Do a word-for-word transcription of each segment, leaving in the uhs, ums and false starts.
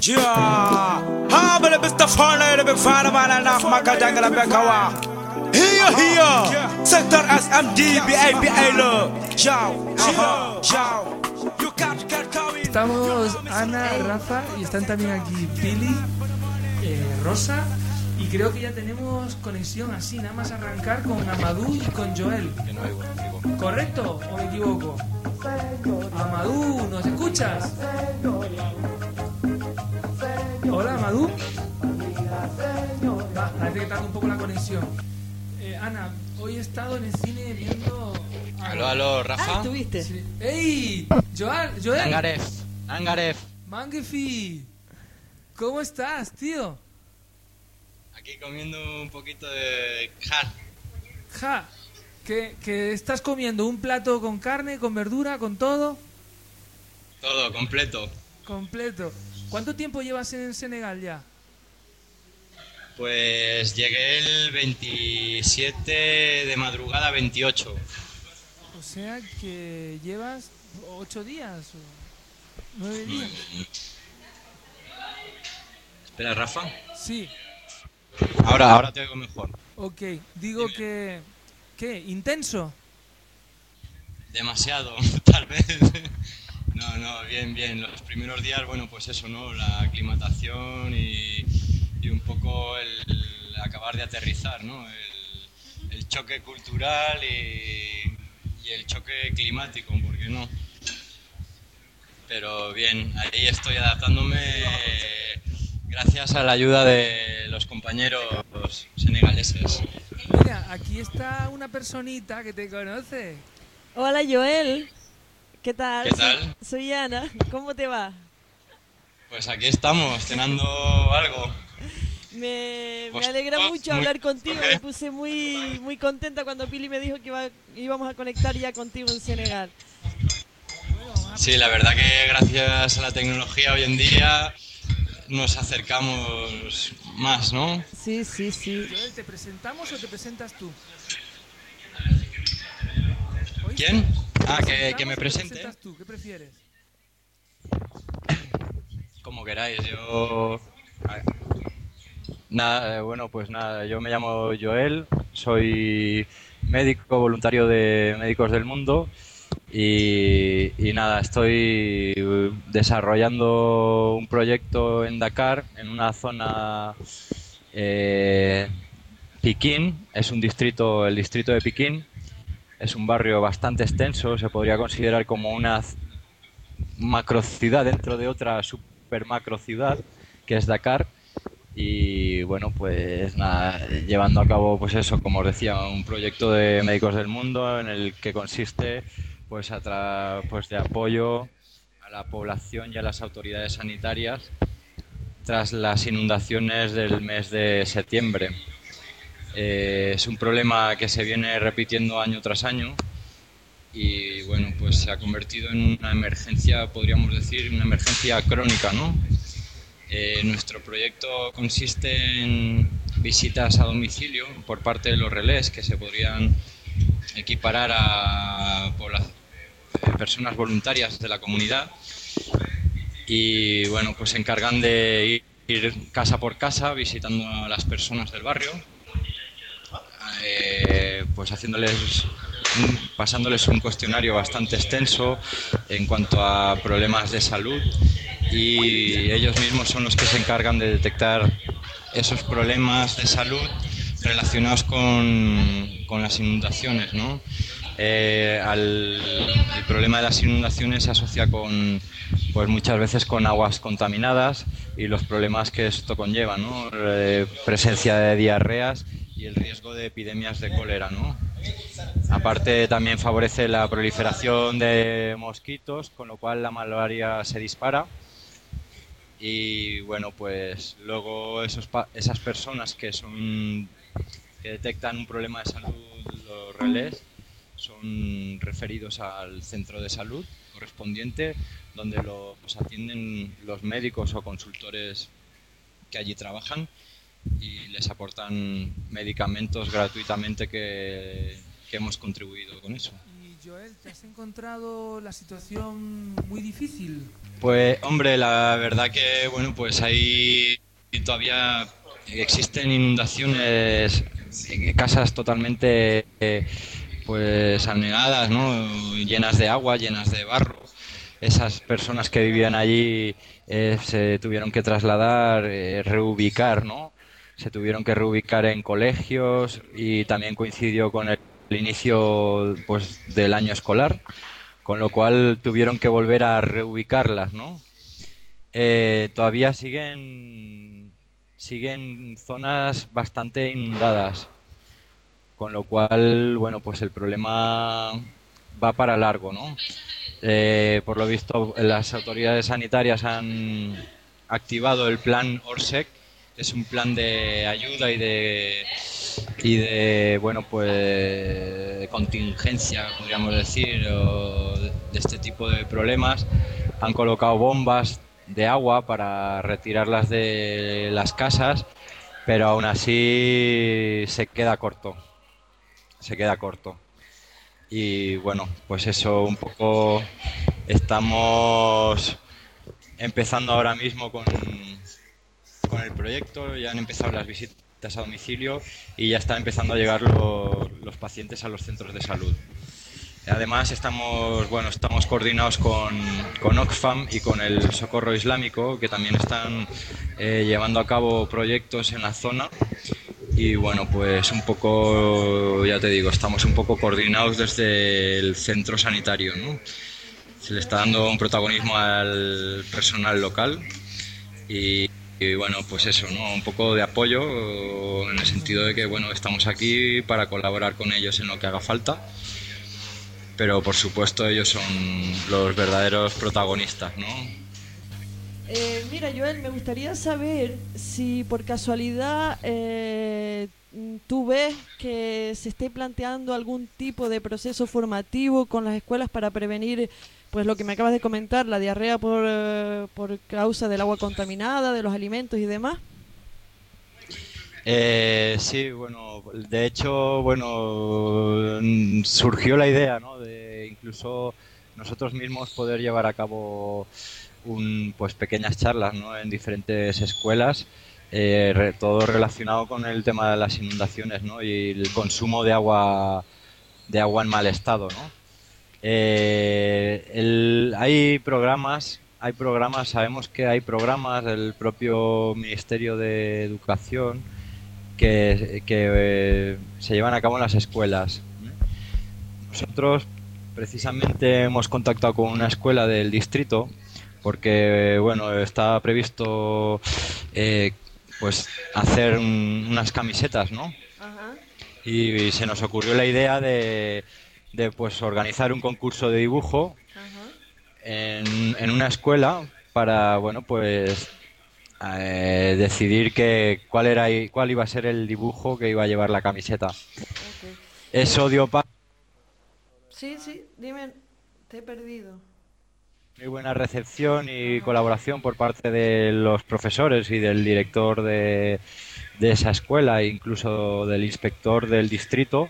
Yeah, ha bele bista fana le big fana bana na maka jangala bekawa. Here here, sector S M D B A B A lo. Ciao, ciao, ciao. You can't get coming. Estamos Ana, Rafa y están también aquí Pili, eh, Rosa, y creo que ya tenemos conexión así, nada más arrancar con Amadou y con Joel. Que no oigo, digo. ¿Correcto o me equivoco? Amadou, ¿nos escuchas? Hola, Amadou. Va, parece que tarda un poco la conexión. Eh, Ana, hoy he estado en el cine viendo... Aló, aló, Rafa. Ah, ¿estuviste? Sí. ¡Ey! Joel, Joel. Angaref, Angaref. Mangefi, ¿cómo estás, tío? Aquí comiendo un poquito de jar. Ja, ¿que, que estás comiendo un plato con carne, con verdura, con todo? Todo, completo. Completo. ¿Cuánto tiempo llevas en Senegal ya? Pues llegué el veintisiete de madrugada, veintiocho. O sea que llevas ocho días o nueve días. Espera, Rafa. Sí, Ahora, ahora te oigo mejor. ok. Digo que... ¿Qué? ¿Intenso? Demasiado, tal vez. No, no, bien, bien. Los primeros días, bueno, pues eso, ¿no? La aclimatación y, y un poco el, el acabar de aterrizar, ¿no? El, el choque cultural y, y el choque climático, ¿por qué no? Pero bien, ahí estoy adaptándome gracias a la ayuda de los compañeros senegaleses. Mira, aquí está una personita que te conoce. Hola, Joel. ¿Qué tal? ¿Qué tal? Soy, soy Ana. ¿Cómo te va? Pues aquí estamos, cenando algo. Me, me Pues, alegra oh, mucho muy- hablar contigo. ¿por qué? Me puse muy muy contenta cuando Pili me dijo que iba- íbamos a conectar ya contigo en Senegal. Sí, la verdad que gracias a la tecnología hoy en día nos acercamos más, ¿no? Sí, sí, sí. Joel, ¿te presentamos o te presentas tú? ¿Oíste? ¿Quién? ¿Te Ah, que, presentamos que me o te presente. presentas tú? ¿Qué prefieres? Como queráis, yo... Nada, eh, bueno, pues nada, yo me llamo Joel, soy médico voluntario de Médicos del Mundo y, y nada, estoy desarrollando un proyecto en Dakar, en una zona eh, Piquín, es un distrito, el distrito de Piquín, es un barrio bastante extenso, se podría considerar como una c- macrociudad dentro de otra super macrociudad que es Dakar. Y bueno, pues nada, llevando a cabo, pues eso, como os decía, un proyecto de Médicos del Mundo en el que consiste pues, a tra- pues de apoyo a la población y a las autoridades sanitarias tras las inundaciones del mes de septiembre. Eh, es un problema que se viene repitiendo año tras año y bueno, pues se ha convertido en una emergencia, podríamos decir, una emergencia crónica, ¿no? Eh, nuestro proyecto consiste en visitas a domicilio por parte de los relés que se podrían equiparar a pobla- eh, personas voluntarias de la comunidad y bueno, pues se encargan de ir, ir casa por casa visitando a las personas del barrio, eh, pues haciéndoles un- pasándoles un cuestionario bastante extenso en cuanto a problemas de salud y ellos mismos son los que se encargan de detectar esos problemas de salud relacionados con, con las inundaciones, ¿no? Eh, al, el problema de las inundaciones se asocia con, pues muchas veces con aguas contaminadas y los problemas que esto conlleva, ¿no? Eh, presencia de diarreas y el riesgo de epidemias de cólera, ¿no? Aparte también favorece la proliferación de mosquitos, con lo cual la malaria se dispara. Y bueno, pues luego esos pa- esas personas que son que detectan un problema de salud, los relés, son referidos al centro de salud correspondiente, donde los atienden los médicos o consultores que allí trabajan y les aportan medicamentos gratuitamente que, que hemos contribuido con eso. Y Joel, ¿te has encontrado la situación muy difícil? Pues, hombre, la verdad que, bueno, pues ahí todavía existen inundaciones, eh, casas totalmente, eh, pues, anegadas, ¿no? Llenas de agua, llenas de barro. Esas personas que vivían allí eh, se tuvieron que trasladar, eh, reubicar, ¿no? Se tuvieron que reubicar en colegios y también coincidió con el inicio, pues, del año escolar, con lo cual tuvieron que volver a reubicarlas, ¿no? Eh, todavía siguen siguen zonas bastante inundadas, con lo cual, bueno, pues el problema va para largo, ¿no? Eh, por lo visto, las autoridades sanitarias han activado el plan Orsec, que es un plan de ayuda y de y de bueno pues contingencia, podríamos decir, o de este tipo de problemas. Han colocado bombas de agua para retirarlas de las casas, pero aún así se queda corto, se queda corto. Y bueno, pues eso un poco estamos empezando ahora mismo con, con el proyecto, ya han empezado las visitas a domicilio y ya están empezando a llegar los, los pacientes a los centros de salud. Además estamos, bueno, estamos coordinados con, con Oxfam y con el Socorro Islámico, que también están eh, llevando a cabo proyectos en la zona. Y bueno, pues un poco, ya te digo, estamos un poco coordinados desde el centro sanitario, ¿no? Se le está dando un protagonismo al personal local y, y bueno, pues eso, ¿no? Un poco de apoyo en el sentido de que, bueno, estamos aquí para colaborar con ellos en lo que haga falta, pero por supuesto ellos son los verdaderos protagonistas, ¿no? Eh, mira, Joel, me gustaría saber si por casualidad eh, tú ves que se esté planteando algún tipo de proceso formativo con las escuelas para prevenir, pues lo que me acabas de comentar, la diarrea por, eh, por causa del agua contaminada, de los alimentos y demás. Eh, sí, bueno, de hecho, bueno, mm, surgió la idea, ¿no? De incluso nosotros mismos poder llevar a cabo un, pues pequeñas charlas, ¿no? En diferentes escuelas, eh, re- todo relacionado con el tema de las inundaciones, ¿no? Y el consumo de agua, de agua en mal estado, ¿no? Eh, el- hay programas, hay programas, sabemos que hay programas del propio Ministerio de Educación que, que eh, se llevan a cabo en las escuelas. Nosotros precisamente hemos contactado con una escuela del distrito porque bueno, está previsto eh, pues hacer un- unas camisetas, ¿no? Ajá. Y, se nos ocurrió la idea de, de pues organizar un concurso de dibujo Ajá. en, en una escuela para bueno pues eh, decidir que cuál era y- cuál iba a ser el dibujo que iba a llevar la camiseta. Ok. Eso dio paso Sí, sí, dime, te he perdido. a muy buena recepción y colaboración por parte de los profesores y del director de, de esa escuela e incluso del inspector del distrito.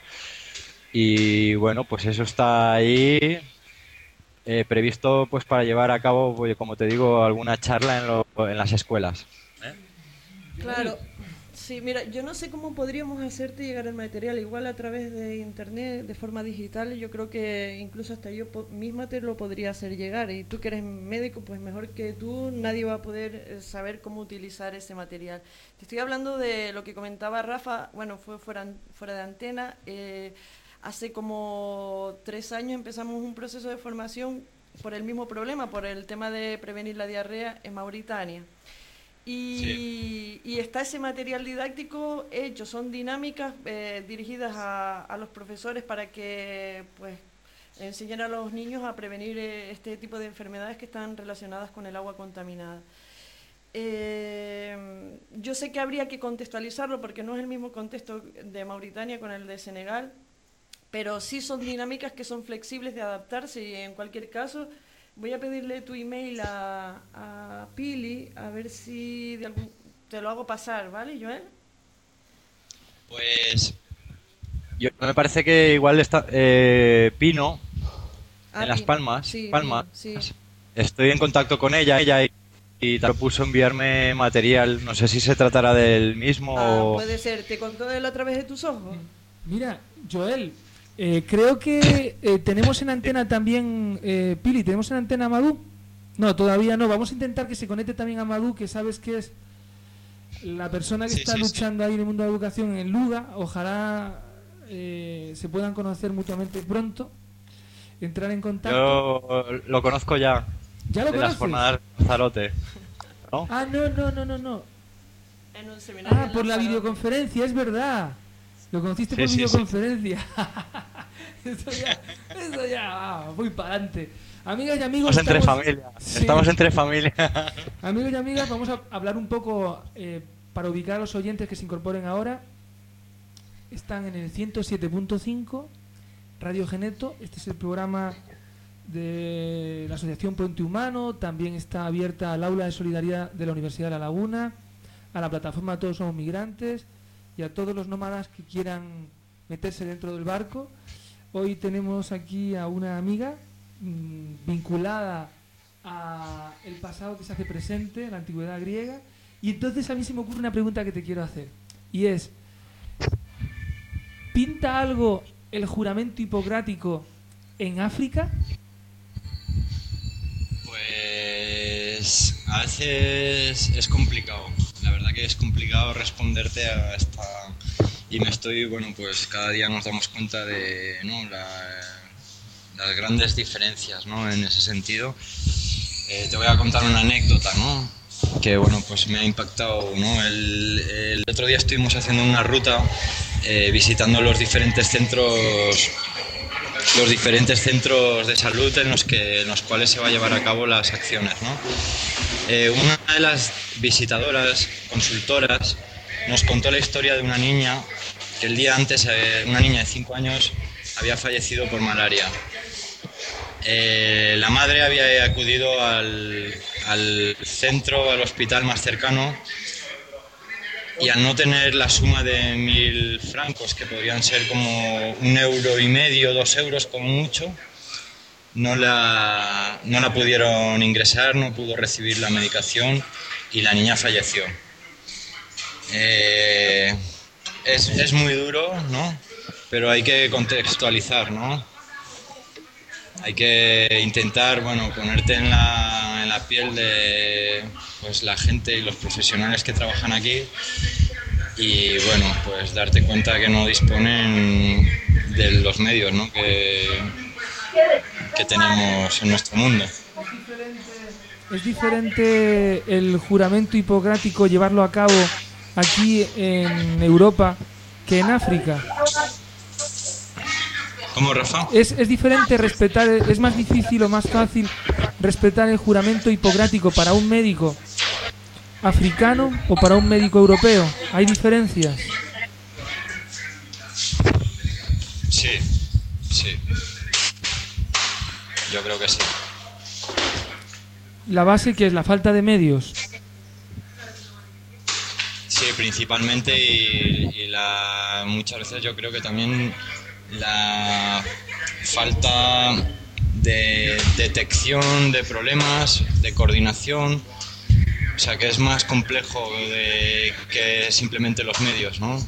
Y bueno, pues eso está ahí eh, previsto pues para llevar a cabo, pues, como te digo, alguna charla en, lo- en las escuelas. Claro, sí, mira, yo no sé cómo podríamos hacerte llegar el material, igual a través de internet, de forma digital, yo creo que incluso hasta yo po- misma te lo podría hacer llegar, y tú que eres médico, pues mejor que tú, nadie va a poder eh, saber cómo utilizar ese material. Te estoy hablando de lo que comentaba Rafa, bueno, fue fuera, fuera de antena, eh, hace como tres años empezamos un proceso de formación por el mismo problema, por el tema de prevenir la diarrea en Mauritania. Y, Sí. y está ese material didáctico hecho, son dinámicas eh, dirigidas a, a los profesores para que pues enseñen a los niños a prevenir eh, este tipo de enfermedades que están relacionadas con el agua contaminada. Eh, yo sé que habría que contextualizarlo porque no es el mismo contexto de Mauritania con el de Senegal, pero sí son dinámicas que son flexibles de adaptarse y en cualquier caso voy a pedirle tu email a, a Pili a ver si de algún, te lo hago pasar, ¿vale, Joel? Pues yo, me parece que igual está eh, Pino, Ah, en Las Pi- Palmas, sí, Palmas. sí. Estoy en contacto con ella, ella y, y te propuso enviarme material. No sé si se tratará del mismo Ah, o... puede ser. ¿Te contó él a través de tus ojos? Mira, Joel, eh, creo que eh, tenemos en antena también, eh, Pili, ¿tenemos en antena a Madú? No, todavía no. Vamos a intentar que se conecte también a Madú, que sabes que es la persona que Sí, está sí, sí. luchando ahí en el mundo de la educación en Luga. Ojalá eh, se puedan conocer mutuamente pronto, entrar en contacto. Yo lo conozco ya, ¿Ya lo de las conoces? jornadas de Lanzarote, ¿no? Ah, no, no, no, no, no. En un seminario. Ah, en por la Lanzarote. videoconferencia, es verdad. Lo conociste Sí, por sí, sí. videoconferencia. Eso ya, eso ya, ah, muy para adelante. Amigas y amigos, Estamos entre estamos- familia, Sí. estamos entre familia. Amigos y amigas, vamos a hablar un poco eh, para ubicar a los oyentes que se incorporen ahora. Están en el ciento siete punto cinco, Radio Geneto. Este es el programa de la Asociación Puente Humano. También está abierta al aula de solidaridad de la Universidad de La Laguna, a la plataforma Todos Somos Migrantes y a todos los nómadas que quieran meterse dentro del barco. Hoy tenemos aquí a una amiga mmm, vinculada a el pasado que se hace presente, la antigüedad griega. Y entonces a mí se me ocurre una pregunta que te quiero hacer. Y es, ¿pinta algo el juramento hipocrático en África? Pues a veces es complicado, la verdad que es complicado responderte a esta... Y me estoy, bueno, pues cada día nos damos cuenta de, ¿no?, la- las grandes diferencias, ¿no?, en ese sentido. Eh, te voy a contar una anécdota, ¿no?, que, bueno, pues me ha impactado, ¿no? El, el otro día estuvimos haciendo una ruta eh, visitando los diferentes centros los diferentes centros de salud en los, que, en los cuales se va a llevar a cabo las acciones, ¿no? Eh, una de las visitadoras, consultoras, nos contó la historia de una niña que el día antes, eh, una niña de cinco años, había fallecido por malaria. Eh, la madre había acudido al, al centro, al hospital más cercano, y al no tener la suma de mil francos, que podrían ser como un euro y medio, dos euros como mucho, no la, no la pudieron ingresar, no pudo recibir la medicación y la niña falleció. Eh, es, es muy duro, ¿no? Pero hay que contextualizar, ¿no? Hay que intentar, bueno, ponerte en la, en la piel de, pues, la gente y los profesionales que trabajan aquí y, bueno, pues darte cuenta que no disponen de los medios, ¿no?, que, que tenemos en nuestro mundo. ¿Es diferente el juramento hipocrático llevarlo a cabo aquí en Europa que en África? ¿Cómo, Rafa? ¿Es, es diferente respetar, es más difícil o más fácil respetar el juramento hipocrático para un médico africano o para un médico europeo? ¿Hay diferencias? Sí, sí. Yo creo que sí. La base, que es la falta de medios. Sí, principalmente y, y la, muchas veces yo creo que también la falta de detección de problemas, de coordinación, o sea que es más complejo de, que simplemente los medios, ¿no?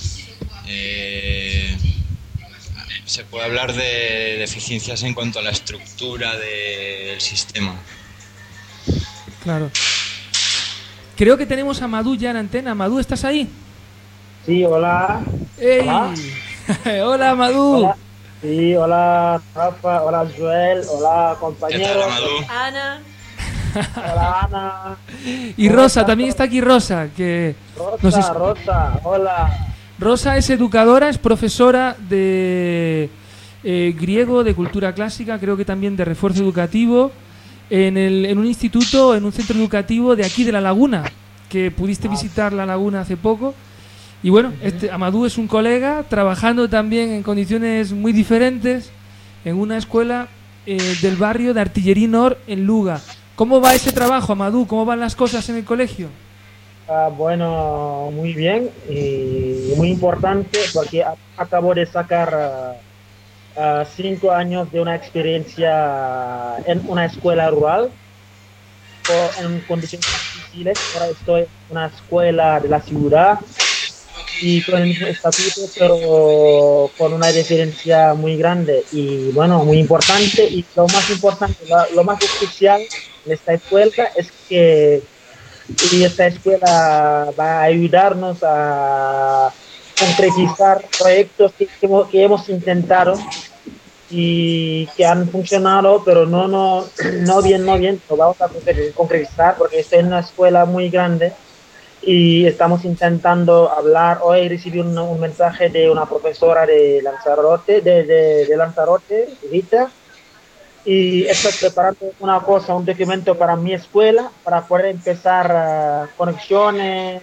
Eh, se puede hablar de deficiencias en cuanto a la estructura de- del sistema. Claro. Creo que tenemos a Madú ya en antena. Madú, ¿estás ahí? Sí, hola. ¡Ey! Hola. Hola, Madú. Hola. Sí, hola Rafa, hola Joel, hola ¿Qué tal, compañeros. Amadou? Ana, Hola Ana. Y Rosa, también está aquí Rosa, que Rosa, nos es- Rosa, hola. Rosa es educadora, es profesora de eh, griego, de cultura clásica, creo que también de refuerzo educativo, en, el, en un instituto, en un centro educativo de aquí de La Laguna, que pudiste visitar La Laguna hace poco. Y bueno, este Amadou es un colega trabajando también en condiciones muy diferentes en una escuela eh, del barrio de Artillería Nor en Luga. ¿Cómo va ese trabajo, Amadou? ¿Cómo van las cosas en el colegio? Ah, bueno, muy bien y muy importante porque a- acabo de sacar ah, ah, cinco años de una experiencia en una escuela rural o en condiciones difíciles. Ahora estoy en una escuela de la ciudad y con el mismo estatuto, pero con una diferencia muy grande y bueno, muy importante. Y lo más importante, lo, lo más especial de esta escuela es que y esta escuela va a ayudarnos a concretizar proyectos que, que hemos, que hemos intentado y que han funcionado, pero no, no, no bien, no bien, lo vamos a concretizar porque estoy en una escuela muy grande y estamos intentando hablar. Hoy recibí un, un mensaje de una profesora de Lanzarote, de, de, de Lanzarote, Rita, y estoy preparando una cosa, un documento para mi escuela, para poder empezar uh, conexiones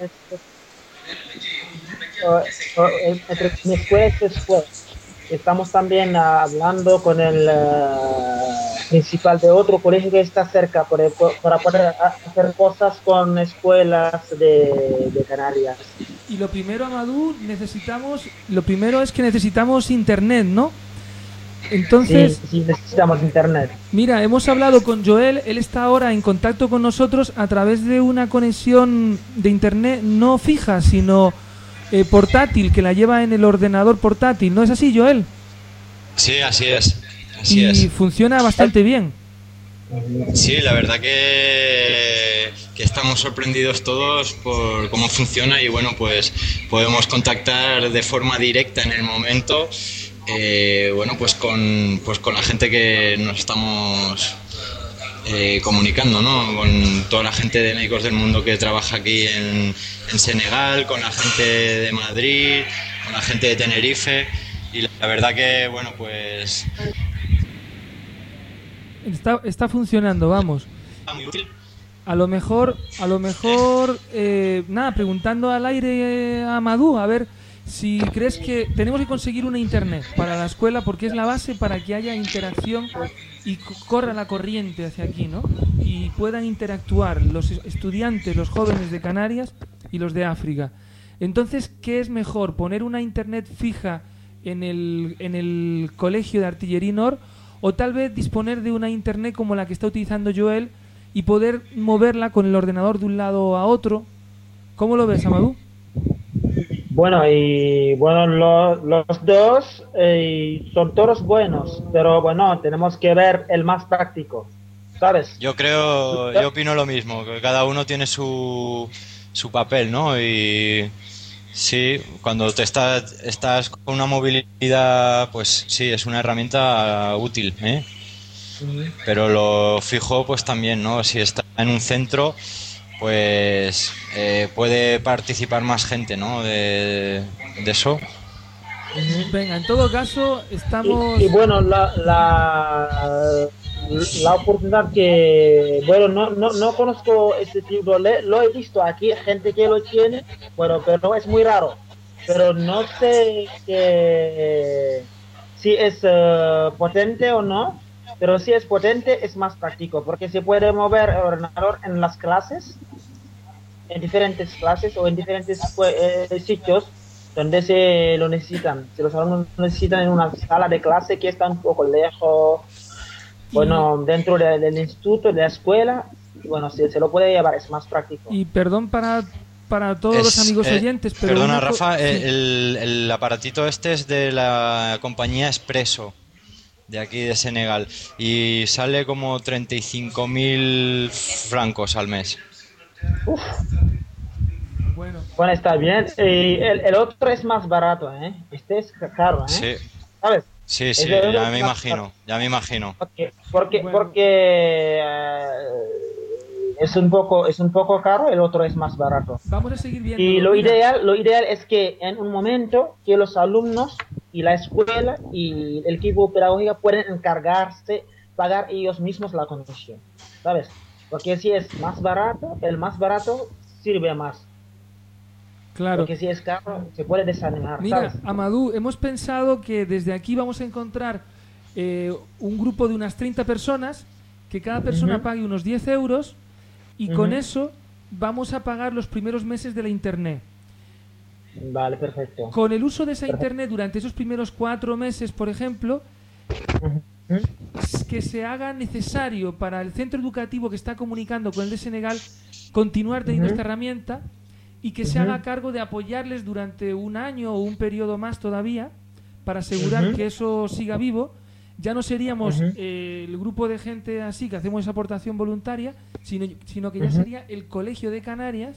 uh, uh, entre mi escuela y su escuela. Estamos también uh, hablando con el uh, principal de otro colegio que está cerca para, para poder hacer cosas con escuelas de, de Canarias. Y lo primero, Amadou, necesitamos, lo primero es que necesitamos internet, ¿no? Entonces, sí, sí, necesitamos internet. Mira, hemos hablado con Joel, él está ahora en contacto con nosotros a través de una conexión de internet no fija, sino eh, portátil, que la lleva en el ordenador portátil. ¿No es así, Joel? Sí, así es. Así y es. funciona bastante bien. Sí, la verdad que, que estamos sorprendidos todos por cómo funciona y bueno, pues podemos contactar de forma directa en el momento. Eh, bueno, pues con, pues con la gente que nos estamos eh, comunicando, ¿no? Con toda la gente de Médicos del Mundo que trabaja aquí en, en Senegal, con la gente de Madrid, con la gente de Tenerife y la verdad que, bueno, pues... Está, está funcionando, vamos. Muy útil. A lo mejor, a lo mejor, eh, nada, preguntando al aire a Amadou, a ver... Si crees que tenemos que conseguir una internet para la escuela porque es la base para que haya interacción y corra la corriente hacia aquí, ¿no? Y puedan interactuar los estudiantes, los jóvenes de Canarias y los de África. Entonces, ¿qué es mejor? ¿Poner una internet fija en el, en el colegio de Artillería Nord o tal vez disponer de una internet como la que está utilizando Joel y poder moverla con el ordenador de un lado a otro? ¿Cómo lo ves, Amadou? Bueno, y bueno, lo, los dos eh, son todos buenos, pero bueno, tenemos que ver el más práctico, ¿sabes? Yo creo, yo opino lo mismo, que cada uno tiene su, su papel, ¿no? Y sí, cuando te estás, estás con una movilidad, pues sí, es una herramienta útil, ¿eh? Uh-huh. Pero lo fijo, pues también, ¿no? Si está en un centro... pues eh, puede participar más gente, ¿no? De, de eso. Venga, en todo caso, estamos... Y, y bueno, la, la, la oportunidad que... Bueno, no, no, no conozco este tipo, le, lo he visto aquí, gente que lo tiene, bueno, pero es muy raro. Pero no sé que, si es uh, potente o no, pero si es potente es más práctico, porque se puede mover el ordenador en las clases, en diferentes clases o en diferentes eh, sitios donde se lo necesitan. Si los alumnos lo necesitan en una sala de clase que está un poco lejos, bueno, dentro de, del instituto, de la escuela, bueno, si se lo puede llevar, es más práctico. Y perdón para, para todos es, los amigos eh, oyentes, pero... Perdona, una... Rafa, sí. el, el aparatito este es de la compañía Expreso, de aquí de Senegal, y sale como treinta y cinco mil francos al mes. Uf. Bueno. Bueno, está bien. Y el, el otro es más barato, ¿eh? Este es caro, ¿eh? Sí. ¿Sabes? Sí, sí, ya me imagino, ya me imagino. Porque, porque, Bueno. porque eh, es un poco, es un poco caro, el otro es más barato. Vamos a seguir viendo. Y lo ideal, lo ideal es que en un momento que los alumnos y la escuela y el equipo pedagógico pueden encargarse, pagar ellos mismos la conexión, ¿sabes? Porque si es más barato, el más barato sirve más. Claro. Porque si es caro, se puede desanimar. Mira, ¿sabes? Amadou, hemos pensado que desde aquí vamos a encontrar eh, un grupo de unas treinta personas, que cada persona Uh-huh. pague unos diez euros y Uh-huh. con eso vamos a pagar los primeros meses de la internet. Vale, perfecto. Con el uso de esa Perfecto. internet durante esos primeros cuatro meses, por ejemplo, que se haga necesario para el centro educativo que está comunicando con el de Senegal continuar teniendo Ujú. esta herramienta y que se Ujú. haga cargo de apoyarles durante un año o un periodo más todavía para asegurar Ujú. que eso siga vivo. Ya no seríamos Ujú. eh, el grupo de gente así que hacemos esa aportación voluntaria, sino, sino que ya Ujú. sería el Colegio de Canarias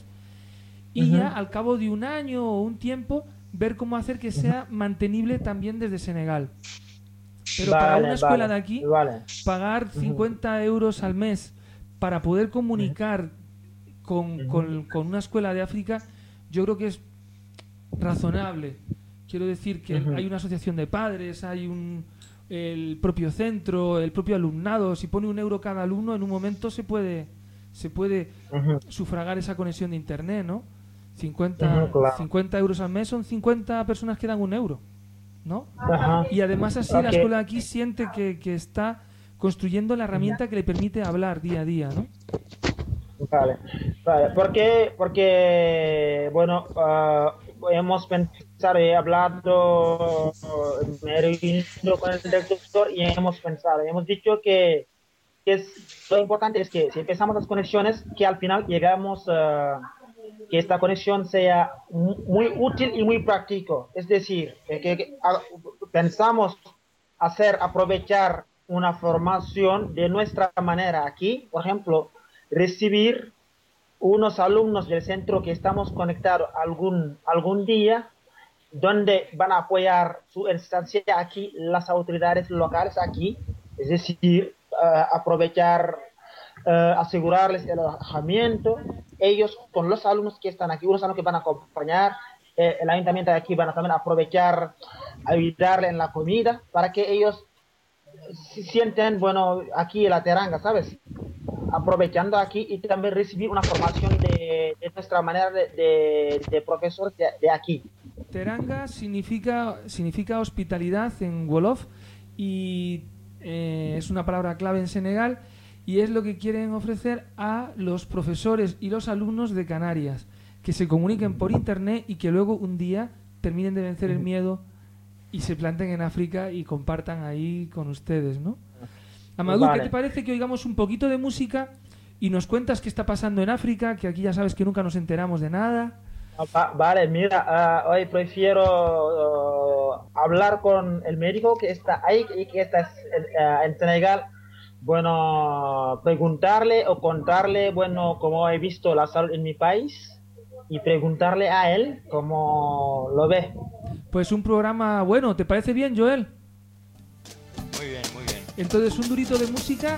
y Ujú. ya al cabo de un año o un tiempo ver cómo hacer que sea mantenible también desde Senegal. Pero para Vale, una escuela vale, de aquí, vale. pagar cincuenta euros al mes para poder comunicar con, Ujú. con- con una escuela de África, yo creo que es razonable. Quiero decir que Ujú. hay una asociación de padres, hay un el propio centro, el propio alumnado. Si pone un euro cada alumno, en un momento se puede se puede Ujú. sufragar esa conexión de internet, ¿no? cincuenta, Ujú, claro. cincuenta euros al mes son cincuenta personas que dan un euro, ¿no? Ajá. Y además así la Ok. escuela de aquí siente que, que está construyendo la herramienta que le permite hablar día a día, ¿no? Vale, vale. Porque, porque bueno, ah, hemos pensado, he hablado, me he reunido con el director y hemos pensado, hemos dicho que, que es, lo importante es que si empezamos las conexiones, que al final llegamos a que esta conexión sea mu- muy útil y muy práctico. Es decir, que, que- que, ah, pensamos hacer aprovechar una formación de nuestra manera aquí, por ejemplo, recibir unos alumnos del centro que estamos conectados algún, algún día, donde van a apoyar su estancia aquí las autoridades locales aquí, es decir, uh, aprovechar, uh, asegurarles el alojamiento, ellos con los alumnos que están aquí, unos alumnos que van a acompañar, eh, el ayuntamiento de aquí van a también aprovechar, ayudarle en la comida, para que ellos sienten, bueno, aquí la teranga, ¿sabes? Aprovechando aquí y también recibir una formación de, de nuestra manera de, de, de profesores de, de aquí. Teranga significa, significa hospitalidad en Wolof y eh, es una palabra clave en Senegal y es lo que quieren ofrecer a los profesores y los alumnos de Canarias, que se comuniquen por internet y que luego un día terminen de vencer el miedo y se planten en África y compartan ahí con ustedes, ¿no? Amadou, Vale. ¿qué te parece que oigamos un poquito de música y nos cuentas qué está pasando en África, que aquí ya sabes que nunca nos enteramos de nada? Va- Vale, mira, uh, hoy prefiero uh, hablar con el médico que está ahí y que está uh, en Senegal. Bueno, preguntarle o contarle, bueno, cómo he visto la salud en mi país y preguntarle a él cómo lo ve. Pues un programa bueno, ¿te parece bien, Joel? Muy bien, muy bien. Entonces un durito de música.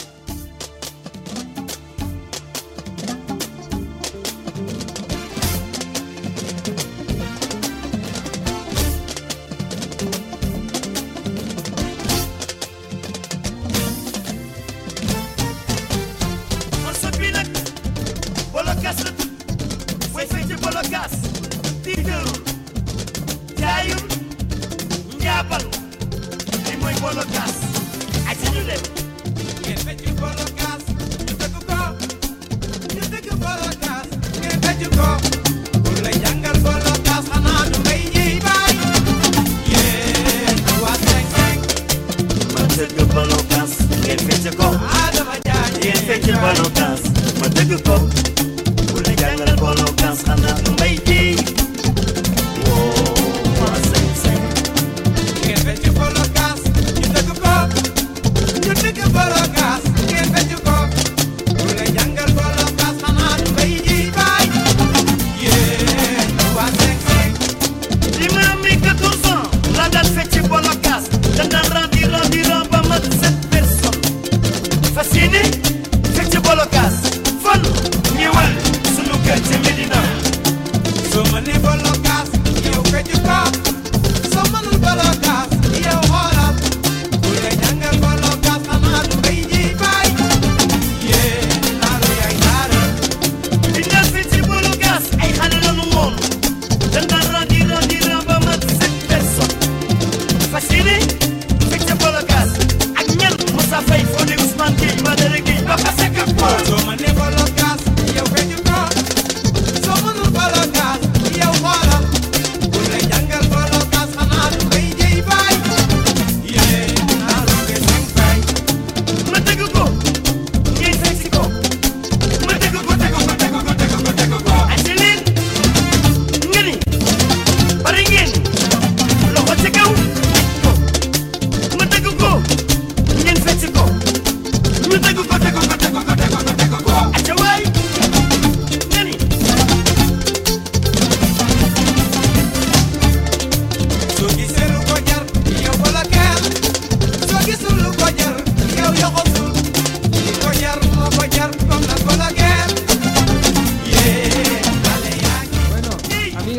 morceau bi nag bolokas la tudd way fecc bolokas tiitaru jaayul njaabal li mooy bolokas ay si ñu dem ngeen fecc bolokas ñu dëgg ko ñu dëgg bolokas ngeen fecc ko pour la jàngal bolokas xanaa du ngay ñiy baay yéen waa cinq cinq ma dëgg bolokas ngeen fecc ko Adama Jaañ ngeen fecc bolokas ma dëgg ko ku la jàngal bolokas xanaa du mbay ji woo waa sëñ sëñ ngeen fecc bolokas ñu dëgg ko ñu dëgg bolokas ngeen fecc ko pour la jàngal bolokas xanaa du ngay ji baay yéen waa cinq cinq li ma am ni quatorze ans la daan fecc bolokas da daan randi randi ran ba mat sept personnes fas yéene fecc bolokas fan ñëwal sunu kër ca Medina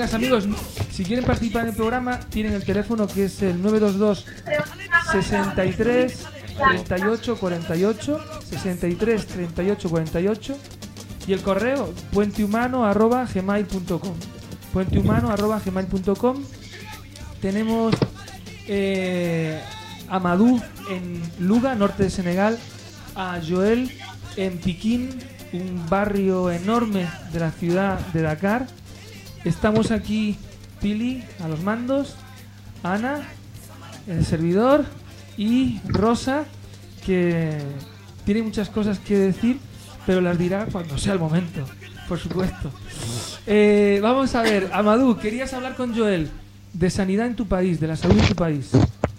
más, amigos. Si quieren participar en el programa, tienen el teléfono que es el nueve dos dos, sesenta y tres, treinta y ocho, cuarenta y ocho, sesenta y tres, treinta y ocho, cuarenta y ocho, y el correo puentehumano arroba gmail punto com. puentehumano arroba gmail punto com. Tenemos eh, a Madou en Luga, norte de Senegal, a Joel en Piquín, un barrio enorme de la ciudad de Dakar. Estamos aquí Pili a los mandos, Ana, el servidor, y Rosa, que tiene muchas cosas que decir, pero las dirá cuando sea el momento, por supuesto. Eh, vamos a ver, Amadou, querías hablar con Joel de sanidad en tu país, de la salud en tu país.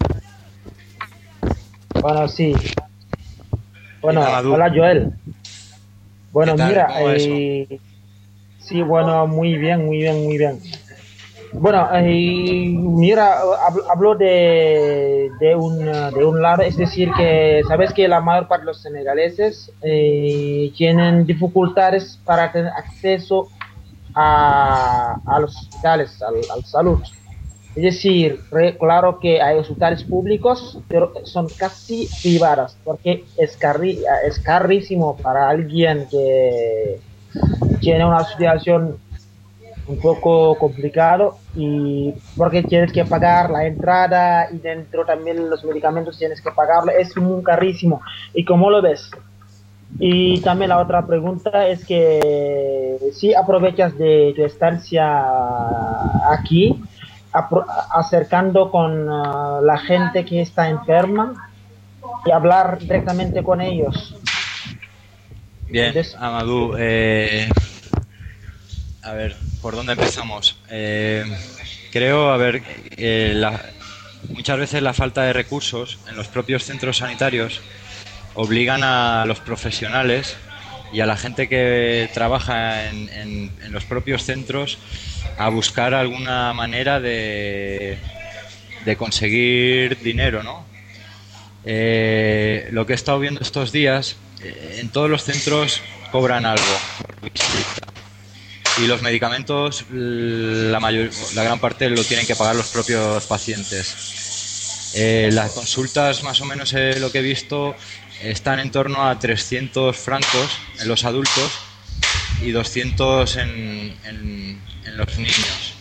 Bueno, sí. Bueno, Hola, Amadou. hola Joel. Bueno, ¿Qué tal? mira, ¿Cómo va eso? eh, sí, bueno, muy bien, muy bien, muy bien. Bueno, eh, mira, hab- hablo de, de, un, de un lado, es decir, que sabes que la mayor parte de los senegaleses eh, tienen dificultades para tener acceso a, a los hospitales, al, al salud. Es decir, re- claro que hay hospitales públicos, pero son casi privados, porque es, carri- es carísimo para alguien que tiene una situación un poco complicado, y porque tienes que pagar la entrada y dentro también los medicamentos tienes que pagarlo, es muy carísimo. ¿Y cómo lo ves? Y también la otra pregunta es que si aprovechas de tu estancia aquí, apro- acercando con ah, la gente que está enferma y hablar directamente con ellos. Bien, Entonces- Amadou, eh, a ver, ¿por dónde empezamos? Eh, creo, a ver, eh, la- muchas veces la falta de recursos en los propios centros sanitarios obligan a los profesionales y a la gente que trabaja en, en- en los propios centros a buscar alguna manera de, de conseguir dinero, ¿no? Eh, lo que he estado viendo estos días, eh, en todos los centros cobran algo por visita. Y los medicamentos, la, mayor, la gran parte lo tienen que pagar los propios pacientes. Eh, las consultas, más o menos eh, lo que he visto, están en torno a trescientos francos en los adultos y doscientos en, en, en los niños.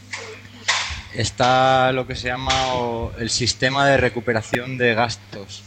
Está lo que se llama o, el sistema de recuperación de gastos.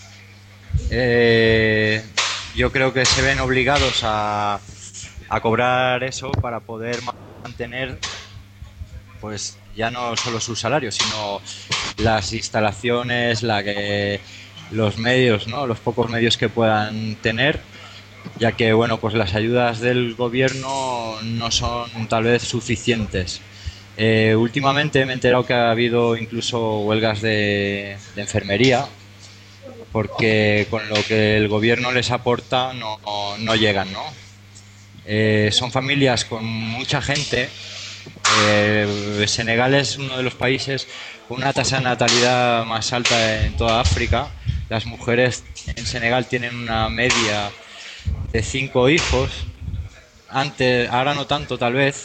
Eh, yo creo que se ven obligados a, a cobrar eso para poder mantener, pues ya no solo su salario, sino las instalaciones, la que, los medios, ¿no? Los pocos medios que puedan tener, ya que bueno, pues las ayudas del gobierno no son tal vez suficientes. Eh, últimamente me he enterado que ha habido incluso huelgas de, de enfermería, porque con lo que el gobierno les aporta no, no llegan, ¿no? Eh, son familias con mucha gente. Eh, Senegal es uno de los países con una tasa de natalidad más alta en toda África. Las mujeres en Senegal tienen una media de cinco hijos. Antes, ahora no tanto tal vez,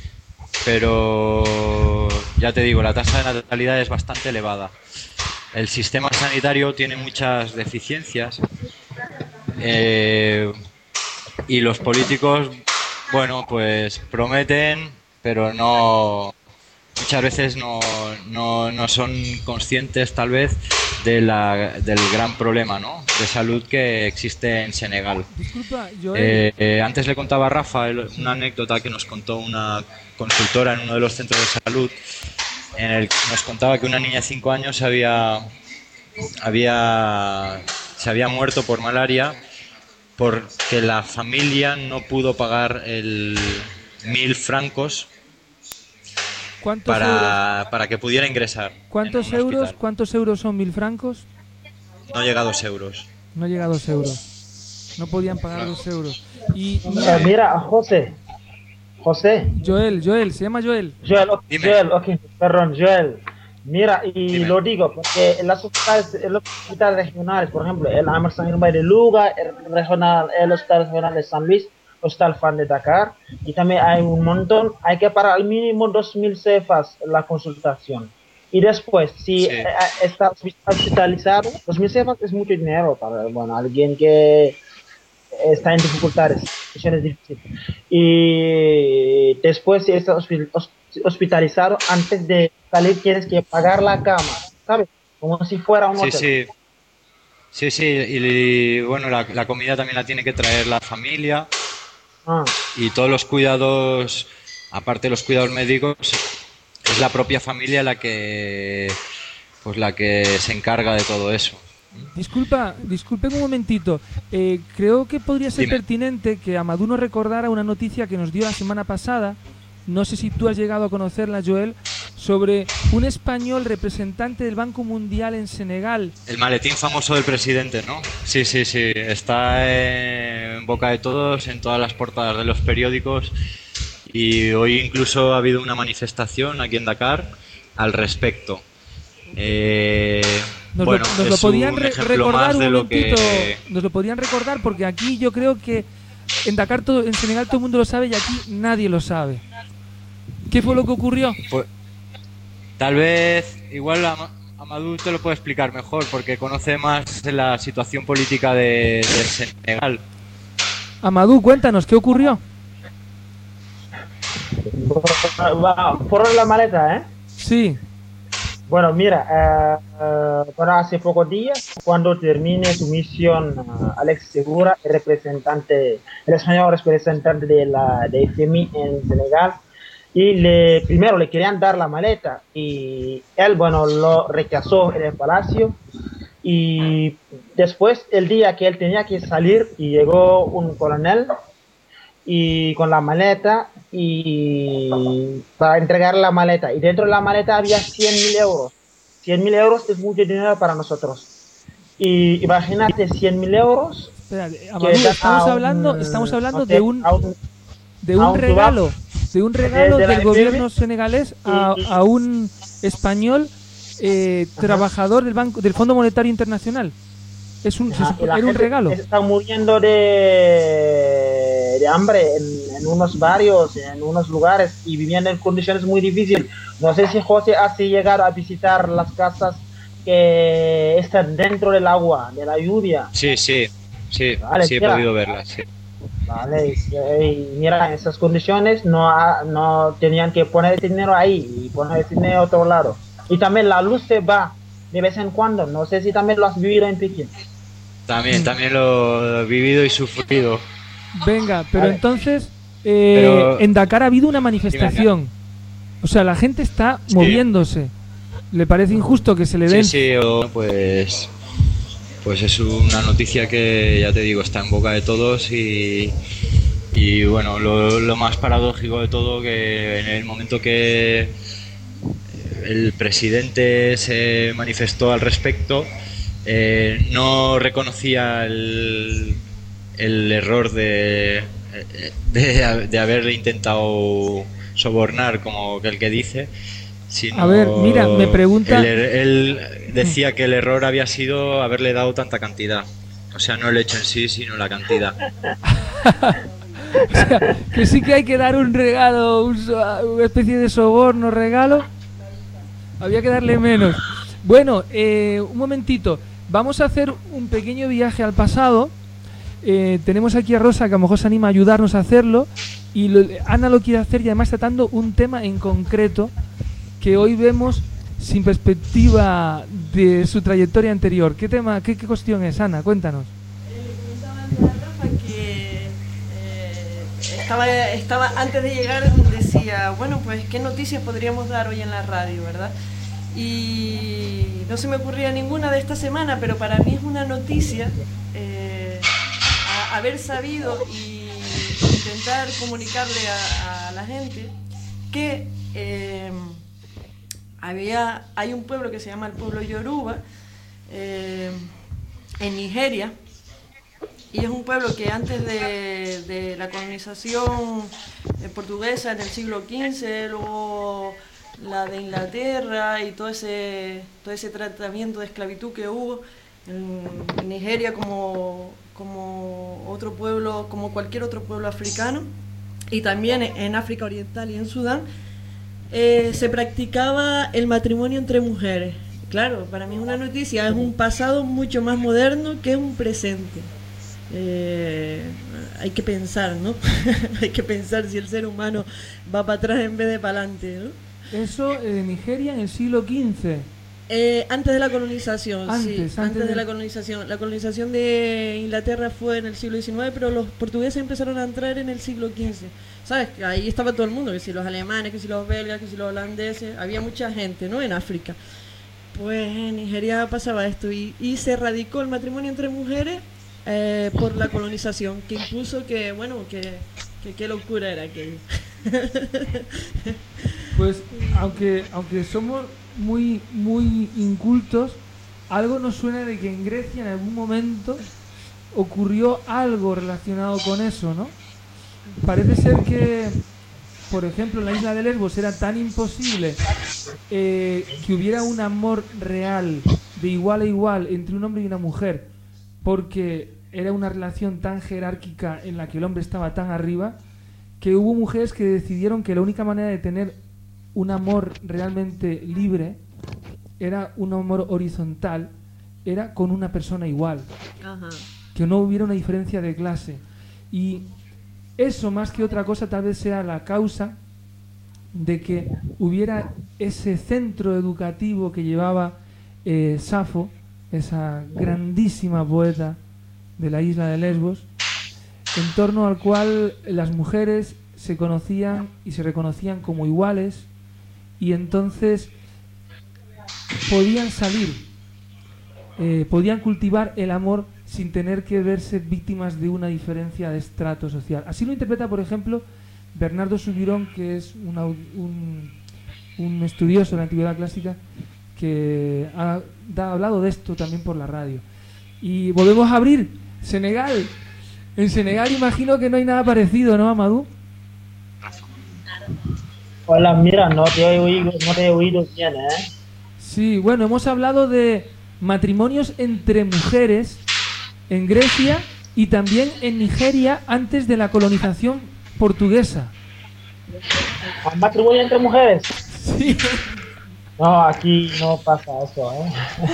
pero ya te digo, la tasa de natalidad es bastante elevada. El sistema sanitario tiene muchas deficiencias, eh, y los políticos, bueno, pues prometen, pero no, muchas veces no, no, no son conscientes tal vez de la, del gran problema, ¿no?, de salud que existe en Senegal. Disculpa, Joel. Eh, eh, antes le contaba a Rafa el- una anécdota que nos contó una consultora en uno de los centros de salud, en el que nos contaba que una niña de cinco años había, había, se había muerto por malaria porque la familia no pudo pagar el mil francos ¿Cuántos euros, para, para que pudiera ingresar. cuántos en un euros, hospital. cuántos euros son mil francos? No llega a dos euros. No llega a dos euros. No podían pagar dos euros. Y Eh, mira, mira, José, José, Joel, Joel, se llama Joel. Joel, ok, Dime. Joel, ok, perdón, Joel. Mira, y Dime. lo digo porque en las hospitales, en los hospitales regionales, por ejemplo, el Emerson Bay de Luga, el, regional, el hospital regional de San Luis, Hostal Fan de Dakar, y también hay un montón, hay que pagar al mínimo dos mil cefas la consultación. Y después, si Sí. eh, está hospitalizado, dos mil cefas es mucho dinero para, bueno, alguien que está en dificultades, situaciones difíciles. Y después, si está hospi- hos- hospitalizado, antes de salir tienes que pagar la cama, ¿sabes? Como si fuera un Sí, hotel. sí. Sí, sí, y, y, bueno, la, la comida también la tiene que traer la familia Ah, y todos los cuidados, aparte de los cuidados médicos, es la propia familia la que, pues la que se encarga de todo eso. Disculpa, disculpen un momentito. Eh, creo que podría ser Dime. pertinente que Amadou nos recordara una noticia que nos dio la semana pasada. No sé si tú has llegado a conocerla, Joel, sobre un español representante del Banco Mundial en Senegal. El maletín famoso del presidente, ¿no? Sí, sí, sí. Está en boca de todos, en todas las portadas de los periódicos. Y hoy incluso ha habido una manifestación aquí en Dakar al respecto. Eh, Nos, bueno, lo, nos lo es podían un re- ejemplo recordar más un de lo momentito. que... Nos lo podían recordar porque aquí yo creo que en Dakar, todo, en Senegal todo el mundo lo sabe y aquí nadie lo sabe. ¿Qué fue lo que ocurrió? Pues, tal vez, igual Ama- Amadou te lo puede explicar mejor porque conoce más de la situación política de, de Senegal. Amadou, cuéntanos, ¿qué ocurrió? va, por la maleta, ¿eh? Sí, Bueno, mira, eh, eh, bueno, hace pocos días, cuando termine su misión, eh, Alex Segura, el representante, el español representante de la de F M I en Senegal, y le, primero le querían dar la maleta, y él, bueno, lo rechazó en el palacio, y después, el día que él tenía que salir, y llegó un coronel, y con la maleta y para entregar la maleta y dentro de la maleta había cien mil euros. cien mil euros es mucho dinero para nosotros, y imagínate cien mil euros espera, que Amadou, da estamos a un, hablando, estamos hablando no sé, de un a un- de a un un regalo, de un regalo de la del F M I, gobierno senegalés a, y- a un español eh, trabajador del banco del Fondo Monetario Internacional. Es un, se Ajá, supo- y la era un gente regalo. está muriendo de, de hambre en, en unos barrios, en unos lugares, y viviendo en condiciones muy difíciles. No sé si José hace llegar a visitar las casas que están dentro del agua, de la lluvia. Sí, sí, sí, Vale, sí he mira. podido verla, sí. Vale, y mira, en esas condiciones no, ha- no tenían que poner ese dinero ahí y poner ese dinero a otro lado. Y también la luz se va de vez en cuando. No sé si también lo has vivido en Pekín. También, Mm. también lo he vivido y sufrido. Venga, pero Vale. entonces eh, Pero- en Dakar ha habido una manifestación. O sea, la gente está Sí. moviéndose. ¿Le parece injusto que se le den? Sí, sí, o- pues, pues es una noticia que, ya te digo, está en boca de todos y, y bueno, lo, lo más paradójico de todo que en el momento que el presidente se manifestó al respecto, eh, no reconocía el, el error de, de, de haberle intentado sobornar, como que el que dice. Sino A ver, mira, me pregunta- Él, él decía que el error había sido haberle dado tanta cantidad. O sea, no el hecho en sí, sino la cantidad. O sea, que sí que hay que dar un regalo, un so- una especie de soborno, regalo. Había que darle menos. Bueno, eh, un momentito. Vamos a hacer un pequeño viaje al pasado. Eh, tenemos aquí a Rosa, que a lo mejor se anima a ayudarnos a hacerlo. Y lo- Ana lo quiere hacer, y además tratando un tema en concreto que hoy vemos sin perspectiva de su trayectoria anterior. ¿Qué tema, qué, qué cuestión es, Ana? Cuéntanos. Rafa, que eh, estaba, estaba antes de llegar, decía, bueno, pues qué noticias podríamos dar hoy en la radio, ¿verdad? Y no se me ocurría ninguna de esta semana, pero para mí es una noticia eh, a- haber sabido y intentar comunicarle a, a la gente que eh, había, hay un pueblo que se llama el pueblo Yoruba eh, en Nigeria. Y es un pueblo que antes de, de la colonización eh, portuguesa en el siglo quince, luego la de Inglaterra y todo ese, todo ese tratamiento de esclavitud que hubo en, en Nigeria, como como otro pueblo, como cualquier otro pueblo africano, y también en África Oriental y en Sudán, eh, se practicaba el matrimonio entre mujeres. Claro, para mí es una noticia, es un pasado mucho más moderno que un presente. Eh, hay que pensar, ¿no? Hay que pensar si el ser humano va para atrás en vez de para adelante, ¿no? Eso en eh, Nigeria en el siglo quince. Eh, antes de la colonización, antes, sí, antes, antes de... de la colonización. La colonización de Inglaterra fue en el siglo diecinueve, pero los portugueses empezaron a entrar en el siglo quince. ¿Sabes? Ahí estaba todo el mundo, que si los alemanes, que si los belgas, que si los holandeses, había mucha gente, ¿no? En África. Pues en Nigeria pasaba esto y, y se radicó el matrimonio entre mujeres eh, por la colonización, que incluso que, bueno, que, que qué locura era aquello. Pues aunque, aunque somos muy, muy incultos, algo nos suena de que en Grecia en algún momento ocurrió algo relacionado con eso, ¿no? Parece ser que, por ejemplo, en la isla de Lesbos era tan imposible eh, que hubiera un amor real de igual a igual entre un hombre y una mujer, porque era una relación tan jerárquica en la que el hombre estaba tan arriba, que hubo mujeres que decidieron que la única manera de tener un amor realmente libre era un amor horizontal, era con una persona igual. Ajá. Que no hubiera una diferencia de clase. Y eso, más que otra cosa, tal vez sea la causa de que hubiera ese centro educativo que llevaba eh, Safo, esa grandísima poeta de la isla de Lesbos, en torno al cual las mujeres se conocían y se reconocían como iguales, y entonces podían salir, eh, podían cultivar el amor sin tener que verse víctimas de una diferencia de estrato social. Así lo interpreta, por ejemplo, Bernardo Subirón, que es una, un, un estudioso de la antigüedad clásica, que ha, ha hablado de esto también por la radio. Y volvemos a abrir Senegal. En Senegal imagino que no hay nada parecido, ¿no, Amadou? Hola, mira, no te he oído, no te he oído bien, ¿eh? Sí, bueno, hemos hablado de matrimonios entre mujeres en Grecia y también en Nigeria antes de la colonización portuguesa. ¿Matrimonio entre mujeres? Sí. No, aquí no pasa eso, ¿eh?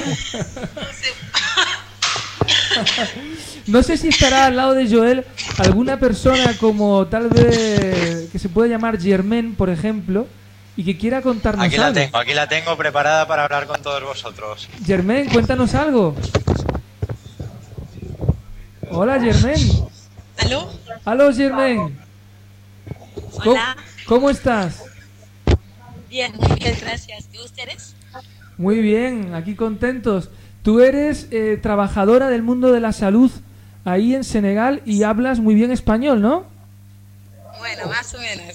No sé si estará al lado de Joel alguna persona como tal vez que se puede llamar Germaine, por ejemplo, y que quiera contarnos Aquí la algo. tengo, aquí la tengo preparada para hablar con todos vosotros. Germaine, cuéntanos algo. Hola, Germaine. ¿Aló? Aló, Germaine. ¿Cómo, Hola. ¿Cómo estás? Bien, muchas gracias. ¿Y ustedes? Muy bien, aquí contentos. Tú eres eh, trabajadora del mundo de la salud ahí en Senegal y hablas muy bien español, ¿no? Bueno, más o menos.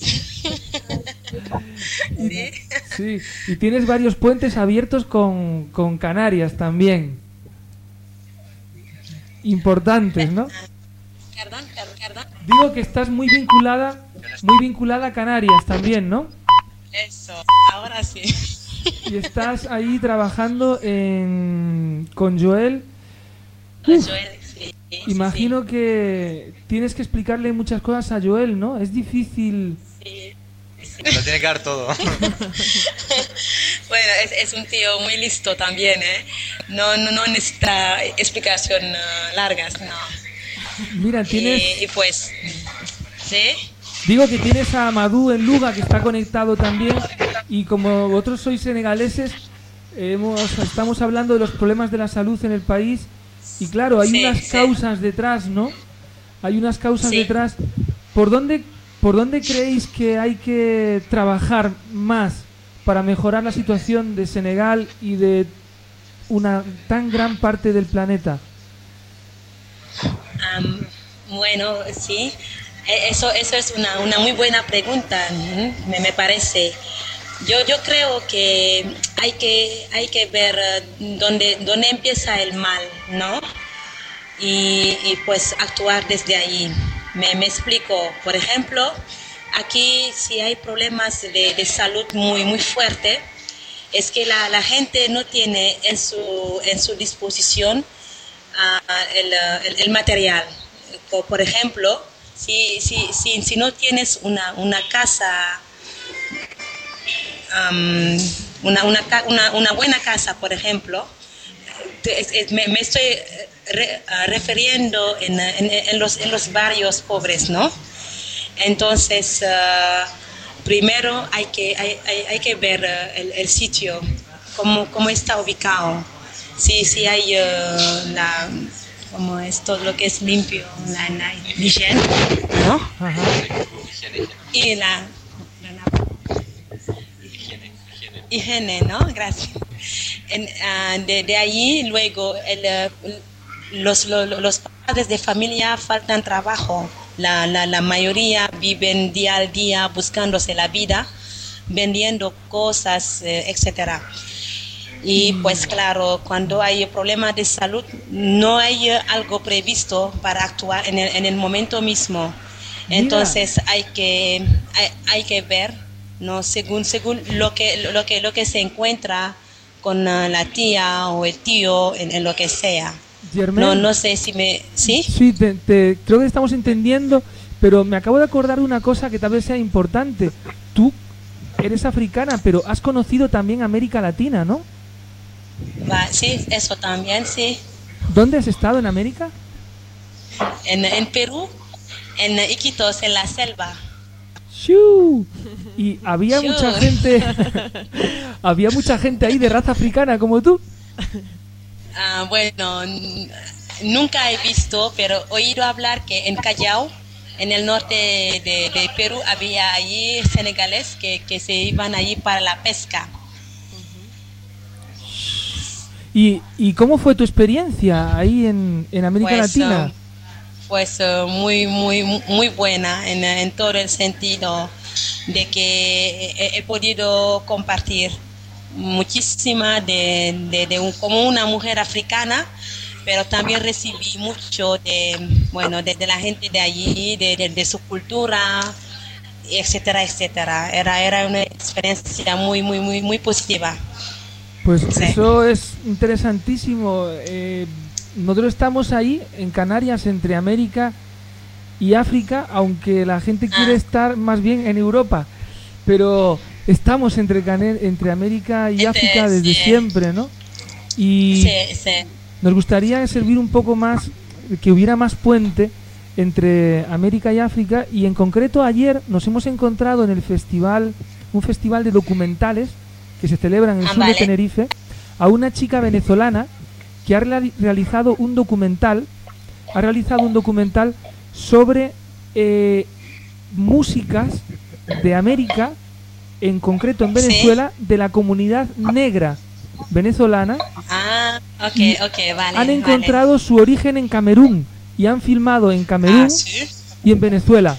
¿Sí? Sí, y tienes varios puentes abiertos con, con Canarias también. Importantes, ¿no? Perdón, perdón, perdón. Digo que estás muy vinculada, muy vinculada a Canarias también, ¿no? Eso, ahora sí. Y estás ahí trabajando en, con Joel. Con Uf, Joel, sí, sí, imagino sí. que tienes que explicarle muchas cosas a Joel, ¿no? Es difícil. Sí, sí. Lo tiene que dar todo. Bueno, es, es un tío muy listo también, ¿eh? No, no, no necesita explicación uh, largas, no. Mira, tienes... Y, y pues, ¿sí? Digo que tienes a Amadou en Luga, que está conectado también, y como vosotros sois senegaleses, hemos, estamos hablando de los problemas de la salud en el país, y claro, hay Sí, unas sí. causas detrás, ¿no? Hay unas causas Sí. detrás. ¿Por dónde, ¿Por dónde creéis que hay que trabajar más para mejorar la situación de Senegal y de una tan gran parte del planeta? Um, bueno, sí. E- Eso, eso es una, una muy buena pregunta, ¿mm? me, me parece. Yo, yo creo que hay que, hay que ver eh, dónde, dónde empieza el mal, ¿no? Y, y pues actuar desde ahí. Me, me explico. Por ejemplo, aquí si hay problemas de, de salud muy, muy fuerte, es que la, la gente no tiene en su, en su disposición uh, el, el, el material. Por, por ejemplo, si, si, si, si no tienes una, una casa, um, una, una, una, una buena casa, por ejemplo, me, me estoy re, uh, refiriendo en, en, en, los, en los barrios pobres, ¿no? Entonces, uh, primero hay que, hay, hay, hay que ver uh, el, el sitio, cómo, cómo está ubicado, si, si hay uh, la, como es todo lo que es limpio, la, la higiene, ¿no? Ajá. Y la, la, la higiene, higiene, ¿no? Gracias. En, uh, de, de allí, luego, el, uh, los, los, los padres de familia faltan trabajo. La, la, la mayoría viven día al día buscándose la vida, vendiendo cosas, eh, etcétera. Y pues claro, cuando hay problemas de salud, no hay eh, algo previsto para actuar en el, en el momento mismo. Entonces hay que, hay, hay que ver, ¿no? Según, según lo que, lo que, lo que se encuentra con uh, la tía o el tío, en, en lo que sea. Germaine, no, no sé si me... ¿Sí? Sí, te, te, creo que estamos entendiendo, pero me acabo de acordar de una cosa que tal vez sea importante. Tú eres africana, pero has conocido también América Latina, ¿no? Va, sí, eso también, sí. ¿Dónde has estado en América? En, en Perú, en Iquitos, en la selva. ¡Shoo! Y había Shoo. mucha gente, había mucha gente ahí de raza africana como tú. Ah, bueno, n- nunca he visto, pero he oído hablar que en Callao, en el norte de, de Perú, había allí senegales que, que se iban allí para la pesca. ¿Y, y cómo fue tu experiencia ahí en, en América Pues, Latina? uh, pues uh, muy, muy, muy buena en, en todo el sentido de que he, he podido compartir muchísima de, de, de un, como una mujer africana, pero también recibí mucho de, bueno, de, de la gente de allí, de, de, de su cultura, etcétera, etcétera. Era, era una experiencia muy, muy, muy, muy positiva. Pues Sí. eso es interesantísimo. Eh, nosotros estamos ahí en Canarias, entre América y África, aunque la gente quiere Ah. estar más bien en Europa, pero estamos entre, Cane- entre América y Este, África desde sí. siempre, ¿no? Y Sí, sí. nos gustaría servir un poco más, que hubiera más puente entre América y África, y en concreto ayer nos hemos encontrado en el festival, un festival de documentales que se celebra en el Ah, sur vale. de Tenerife, a una chica venezolana que ha reali- realizado un documental, ha realizado un documental sobre eh, músicas de América, en concreto en Sí. Venezuela, de la comunidad negra venezolana. Ah, ok, Y ok, vale. Han vale. encontrado su origen en Camerún y han filmado en Camerún Ah, ¿sí? y en Venezuela.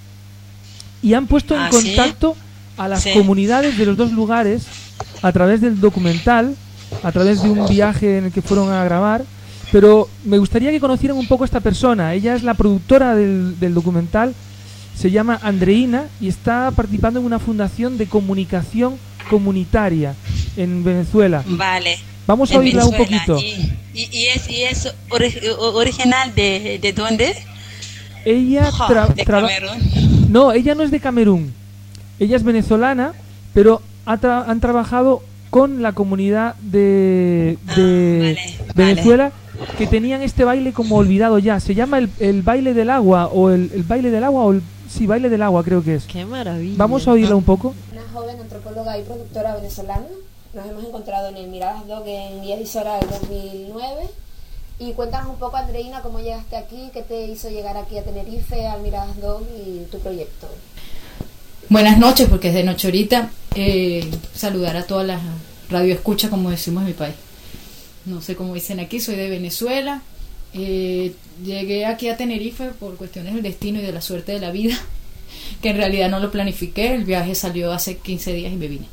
Y han puesto en Ah, ¿sí? contacto a las Sí. comunidades de los dos lugares a través del documental, a través de un viaje en el que fueron a grabar. Pero me gustaría que conocieran un poco a esta persona. Ella es la productora del, del documental, se llama Andreina y está participando en una fundación de comunicación comunitaria en Venezuela. Vale. Vamos a En oírla un Venezuela. poquito. ¿Y, y, y es, y es ori- o- original de, de dónde? Ella Ja, tra- de traba- Camerún. No, ella no es de Camerún. Ella es venezolana, pero ha tra- han trabajado con la comunidad de, de Ah, vale, Venezuela, que tenían este baile como olvidado ya. Se llama el, el baile del agua, o el, el baile del agua, o el, sí, baile del agua creo que es. Qué maravilla. Vamos a oírla un poco. Una joven antropóloga y productora venezolana. Nos hemos encontrado en el Miradas Dog en Guías y Sora del dos mil nueve. Y cuéntanos un poco, Andreina, cómo llegaste aquí, qué te hizo llegar aquí a Tenerife, al Miradas Dog y tu proyecto. Buenas noches, porque es de noche ahorita. Eh, saludar a todas las radioescuchas, como decimos en mi país. No sé cómo dicen aquí, soy de Venezuela. Eh, llegué aquí a Tenerife por cuestiones del destino y de la suerte de la vida, que en realidad no lo planifiqué. El viaje salió hace quince días y me vine.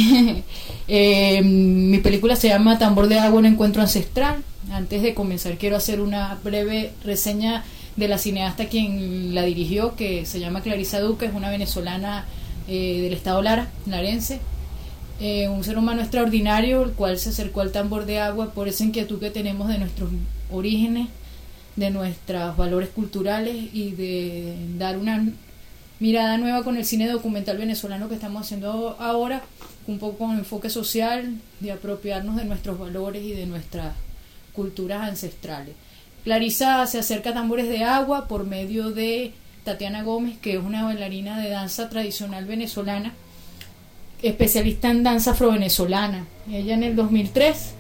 eh, mi película se llama Tambor de Agua, un encuentro ancestral. Antes de comenzar quiero hacer una breve reseña de la cineasta quien la dirigió, que se llama Clarisa Duque, es una venezolana eh, del estado Lara, larense. Eh, un ser humano extraordinario, el cual se acercó al tambor de agua por esa inquietud que tenemos de nuestros orígenes, de nuestros valores culturales y de dar una mirada nueva con el cine documental venezolano que estamos haciendo ahora, un poco con enfoque social, de apropiarnos de nuestros valores y de nuestras culturas ancestrales. Clarisa se acerca a Tambores de Agua por medio de Tatiana Gómez, que es una bailarina de danza tradicional venezolana, especialista en danza afrovenezolana. Ella en el dos mil tres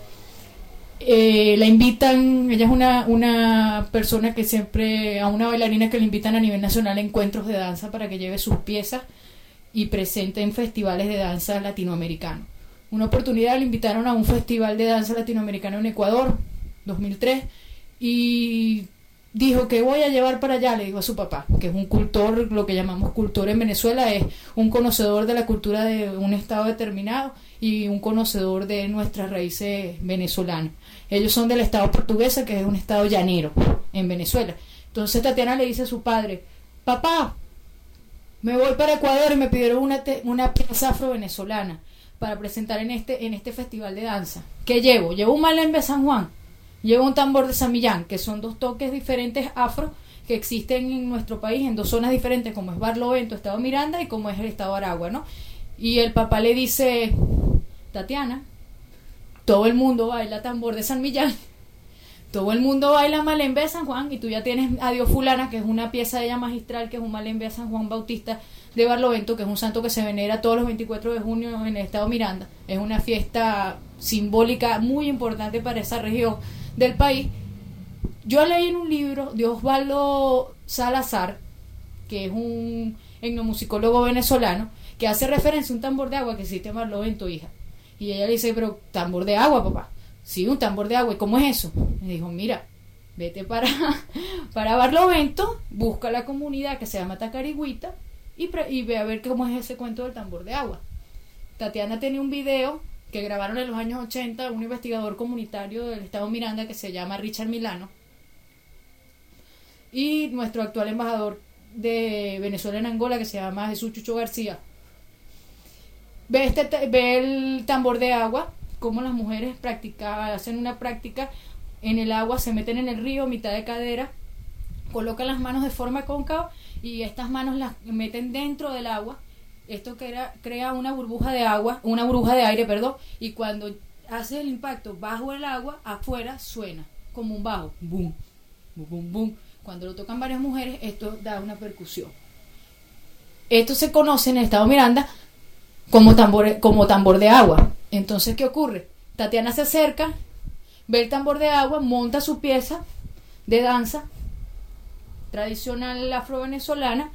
eh, la invitan, ella es una, una persona que siempre, a una bailarina que le invitan a nivel nacional a encuentros de danza para que lleve sus piezas y presente en festivales de danza latinoamericano. Una oportunidad le invitaron a un festival de danza latinoamericano en Ecuador, dos mil tres, y dijo que voy a llevar para allá, le dijo a su papá, que es un cultor, lo que llamamos cultor en Venezuela, es un conocedor de la cultura de un estado determinado y un conocedor de nuestras raíces venezolanas. Ellos son del estado portuguesa, que es un estado llanero en Venezuela. Entonces Tatiana le dice a su padre, papá, me voy para Ecuador y me pidieron una, te una pieza afro-venezolana para presentar en este, en este festival de danza. ¿Qué llevo? Llevo un malembe San Juan, llevo un tambor de San Millán, que son dos toques diferentes afro que existen en nuestro país en dos zonas diferentes, como es Barlovento, estado Miranda, y como es el estado Aragua, ¿no? Y el papá le dice, Tatiana, todo el mundo baila tambor de San Millán, todo el mundo baila malembe de San Juan, y tú ya tienes a Dios Fulana, que es una pieza de ella magistral, que es un malembe de San Juan Bautista de Barlovento, que es un santo que se venera todos los veinticuatro de junio en el estado Miranda. Es una fiesta simbólica muy importante para esa región del país. Yo leí en un libro de Osvaldo Salazar, que es un etnomusicólogo venezolano, que hace referencia a un tambor de agua que existe en Barlovento, hija. Y ella le dice, pero tambor de agua, papá. Sí, un tambor de agua. ¿Y cómo es eso? Me dijo, mira, vete para, para Barlovento, busca la comunidad que se llama Tacarigüita y, y ve a ver cómo es ese cuento del tambor de agua. Tatiana tenía un video que grabaron en los años ochenta un investigador comunitario del estado Miranda que se llama Richard Milano, y nuestro actual embajador de Venezuela en Angola, que se llama Jesús Chucho García. Ve, este, ve el tambor de agua, cómo las mujeres practican, hacen una práctica en el agua, se meten en el río, mitad de cadera, colocan las manos de forma cóncava y estas manos las meten dentro del agua. Esto crea, crea una burbuja de agua, una burbuja de aire, perdón, y cuando hace el impacto bajo el agua, afuera suena como un bajo, boom, boom, boom, boom. Cuando lo tocan varias mujeres, esto da una percusión. Esto se conoce en el estado Miranda como tambor, como tambor de agua. Entonces, ¿qué ocurre? Tatiana se acerca, ve el tambor de agua, monta su pieza de danza tradicional afro-venezolana,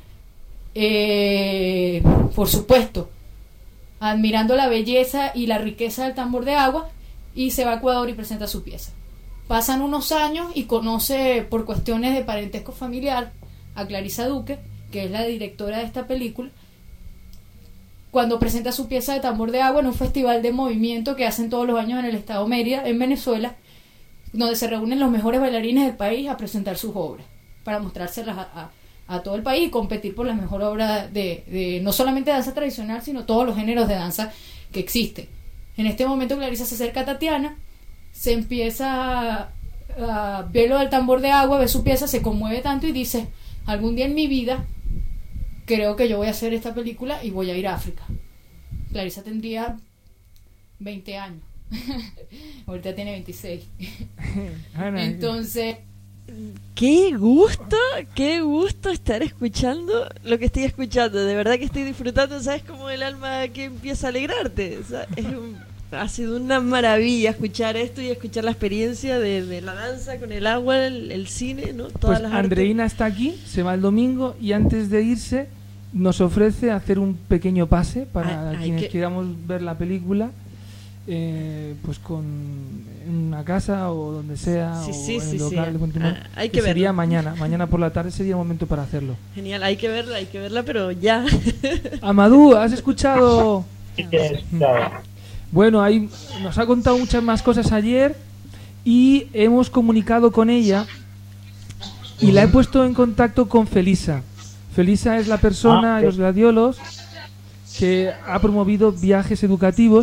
eh, por supuesto, admirando la belleza y la riqueza del tambor de agua, y se va a Ecuador y presenta su pieza. Pasan unos años y conoce, por cuestiones de parentesco familiar, a Clarisa Duque, que es la directora de esta película, cuando presenta su pieza de tambor de agua en un festival de movimiento que hacen todos los años en el estado Mérida, en Venezuela, donde se reúnen los mejores bailarines del país a presentar sus obras, para mostrárselas a, a, a todo el país y competir por la mejor obra de, de no solamente danza tradicional, sino todos los géneros de danza que existen. En este momento Clarisa se acerca a Tatiana, se empieza a, a ver lo del tambor de agua, ve su pieza, se conmueve tanto y dice, algún día en mi vida creo que yo voy a hacer esta película y voy a ir a África. Clarisa tendría veinte años. Ahorita tiene veintiséis. Entonces, qué gusto, qué gusto estar escuchando lo que estoy escuchando. De verdad que estoy disfrutando, ¿sabes? Como el alma que empieza a alegrarte. O sea, es un, ha sido una maravilla escuchar esto y escuchar la experiencia de, de la danza con el agua, el, el cine, ¿no? Todas pues las Andreina artes. está aquí, se va el domingo y antes de irse nos ofrece hacer un pequeño pase para Ay, quienes que... queramos ver la película, eh, pues con en una casa o donde sea, sí, o sí, en sí, el local. sí. Ah, hay que, que sería verlo. mañana, mañana por la tarde sería el momento para hacerlo. Genial, hay que verla, hay que verla, pero ya. Amadou, ¿has escuchado? Sí, que he escuchado. Bueno, ahí nos ha contado muchas más cosas ayer y hemos comunicado con ella y la he puesto en contacto con Felisa. Felisa es la persona Ah, de los gladiolos que ha promovido viajes educativos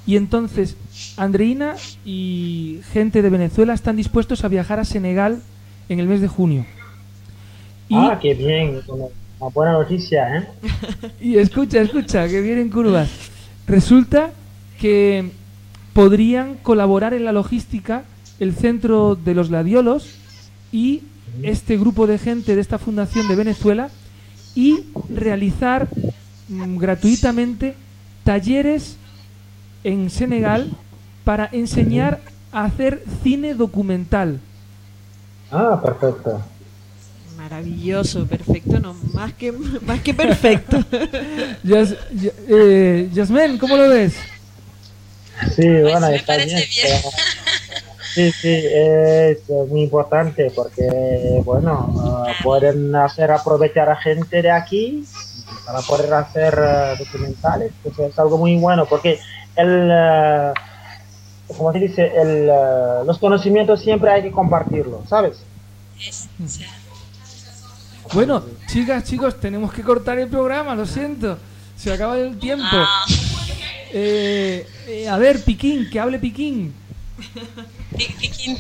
Y entonces Andreina y gente de Venezuela están dispuestos a viajar a Senegal en el mes de junio. Y, Ah, qué bien, una una buena noticia, ¿eh? y escucha, escucha, que vienen curvas. Resulta que podrían colaborar en la logística el Centro de los Gladiolos y este grupo de gente de esta fundación de Venezuela y realizar mm, gratuitamente talleres en Senegal para enseñar a hacer cine documental. Ah, perfecto. Maravilloso, perfecto, no, más que, más que perfecto. Yas, ya- eh, Yasmén, ¿cómo lo ves? Sí, bueno, me está parece bien. bien. pero- Sí, sí, es eh, muy importante porque, bueno, ah, pueden hacer aprovechar a gente de aquí para poder hacer eh, documentales. Eso es algo muy bueno porque el, eh, como se dice, el, eh, los conocimientos siempre hay que compartirlos, ¿sabes? Es- o sea, Bueno, chicas, chicos, tenemos que cortar el programa, lo siento. Se acaba el tiempo. ah, Eh, eh, a ver, Piquín, que hable Piquín. Pi- Piquín.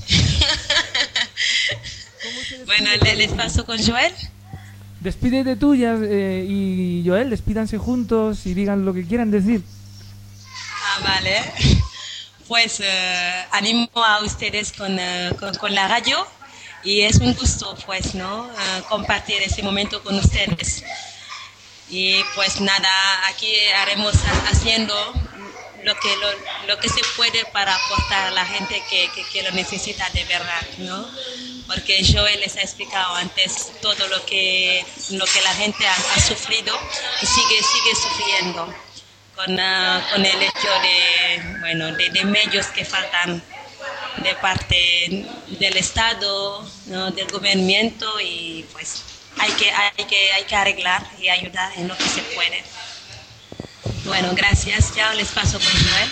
Bueno, le- les paso con Joel. Despídete tú Yas, eh, y Joel, despídanse juntos y digan lo que quieran decir. Ah, vale. Pues eh, animo a ustedes con, eh, con, con la radio y es un gusto, pues, ¿no? Eh, compartir ese momento con ustedes. Y pues nada, aquí haremos ha- haciendo lo que lo, lo que se puede para aportar a la gente que, que, que lo necesita de verdad, ¿no? Porque Joel les ha explicado antes todo lo que, lo que la gente ha, ha sufrido y sigue, sigue sufriendo con, ah, con el hecho de, bueno, de, de medios que faltan de parte del Estado, ¿no? Del gobierno y pues hay que, hay, que, hay que arreglar y ayudar en lo que se puede. Bueno, gracias. Ya les paso con Joel.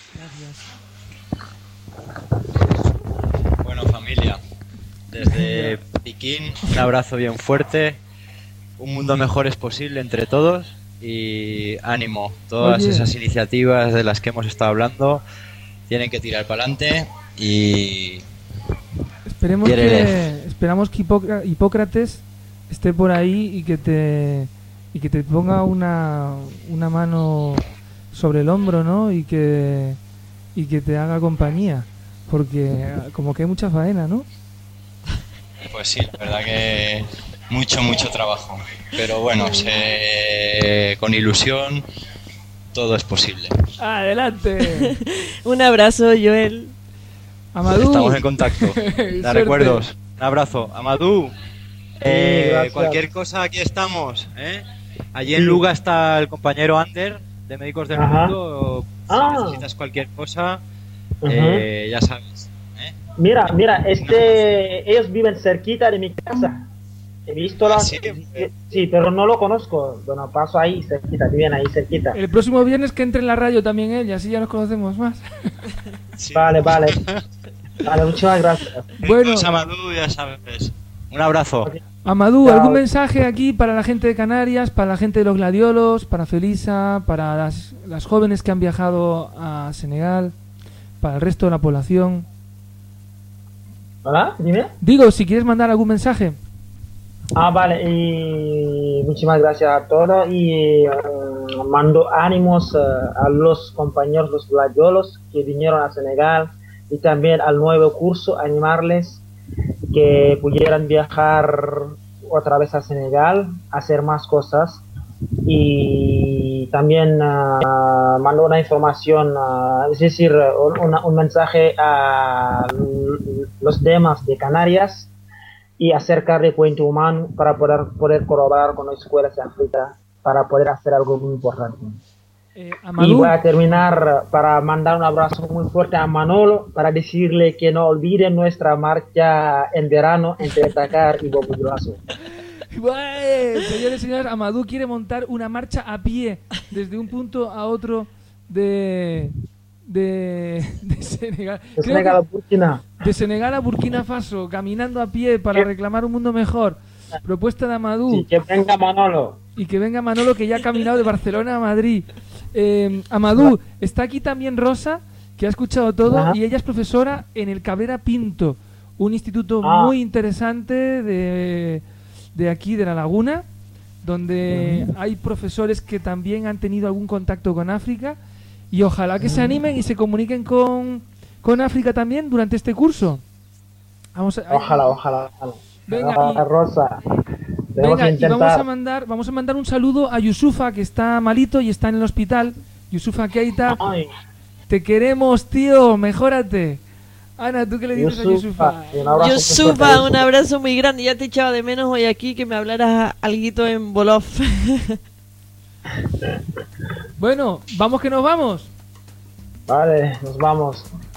Bueno, familia, desde Piquín, un abrazo bien fuerte. Un mundo mejor es posible entre todos y ánimo. Todas Oye. esas iniciativas de las que hemos estado hablando tienen que tirar para adelante y Esperemos Quiere que, leer. esperamos que Hipócra- Hipócrates esté por ahí y que te y que te ponga una, una mano sobre el hombro, ¿no? Y que y que te haga compañía, porque como que hay mucha faena, ¿no? pues sí, la verdad que mucho, mucho trabajo. Pero bueno, se- con ilusión todo es posible. Adelante. Un abrazo, Joel. Amadou. Estamos en contacto. Suerte. Da recuerdos. Un abrazo. Amadou. eh, gracias. cualquier cosa, aquí estamos. ¿eh? Allí en Luga está el compañero Ander, de Médicos del Ajá. Mundo. Si Ah. necesitas cualquier cosa, Ujú. eh, ya sabes. ¿eh? Mira, mira, este, ellos viven cerquita de mi casa. He visto Ah, la... sí. Sí, pero no lo conozco. Bueno, paso ahí cerquita, viven ahí cerquita. El próximo viernes que entre en la radio también él, y así ya nos conocemos más. Sí. Vale, vale. Vale, muchas gracias. Bueno. Entonces, Amadou, ya sabes. Un abrazo. Ok. Amadou, Chao. ¿algún mensaje aquí para la gente de Canarias, para la gente de los Gladiolos, para Felisa, para las, las jóvenes que han viajado a Senegal, para el resto de la población? ¿Hola? Dime. Digo, si quieres mandar algún mensaje. Ah, vale, y muchísimas gracias a todos y eh, mando ánimos eh, a los compañeros, los gladiolos que vinieron a Senegal y también al nuevo curso, animarles que pudieran viajar otra vez a Senegal, hacer más cosas y también ah, mando una información, ah, es decir, un, una- un mensaje a los demás de Canarias y acercar de Puente Humano para poder, poder colaborar con las escuelas de África para poder hacer algo muy importante. Eh, Y Amadou, voy a terminar para mandar un abrazo muy fuerte a Manolo para decirle que no olvide nuestra marcha en verano entre Dakar y Bobo Dioulasso. Bueno, señores y señores, Amadou quiere montar una marcha a pie desde un punto a otro de, de, de Senegal. De Creo Senegal a que- Burkina. de Senegal a Burkina Faso, caminando a pie para reclamar un mundo mejor. Propuesta de Amadou. Sí, que venga Manolo. Y que venga Manolo, que ya ha caminado de Barcelona a Madrid. Eh, Amadou, está aquí también Rosa, que ha escuchado todo. Ajá. Y ella es profesora en el Cabrera Pinto, un instituto ah. muy interesante de, de aquí, de La Laguna, donde uh-huh. hay profesores que también han tenido algún contacto con África. Y ojalá que uh-huh. se animen y se comuniquen con, con África también durante este curso. Vamos a, ojalá, ojalá, ojalá. Venga, y, Rosa. Venga, y vamos a mandar, vamos a mandar un saludo a Yusufa, que está malito y está en el hospital. Yusufa Keita, Ay. te queremos, tío, mejórate. Ana, ¿tú qué le dices Yusufa, a Yusufa? Yusufa, un abrazo muy grande. Ya te echaba de menos hoy aquí que me hablaras alguito en Wolof. Bueno, vamos que nos vamos. Vale, nos vamos.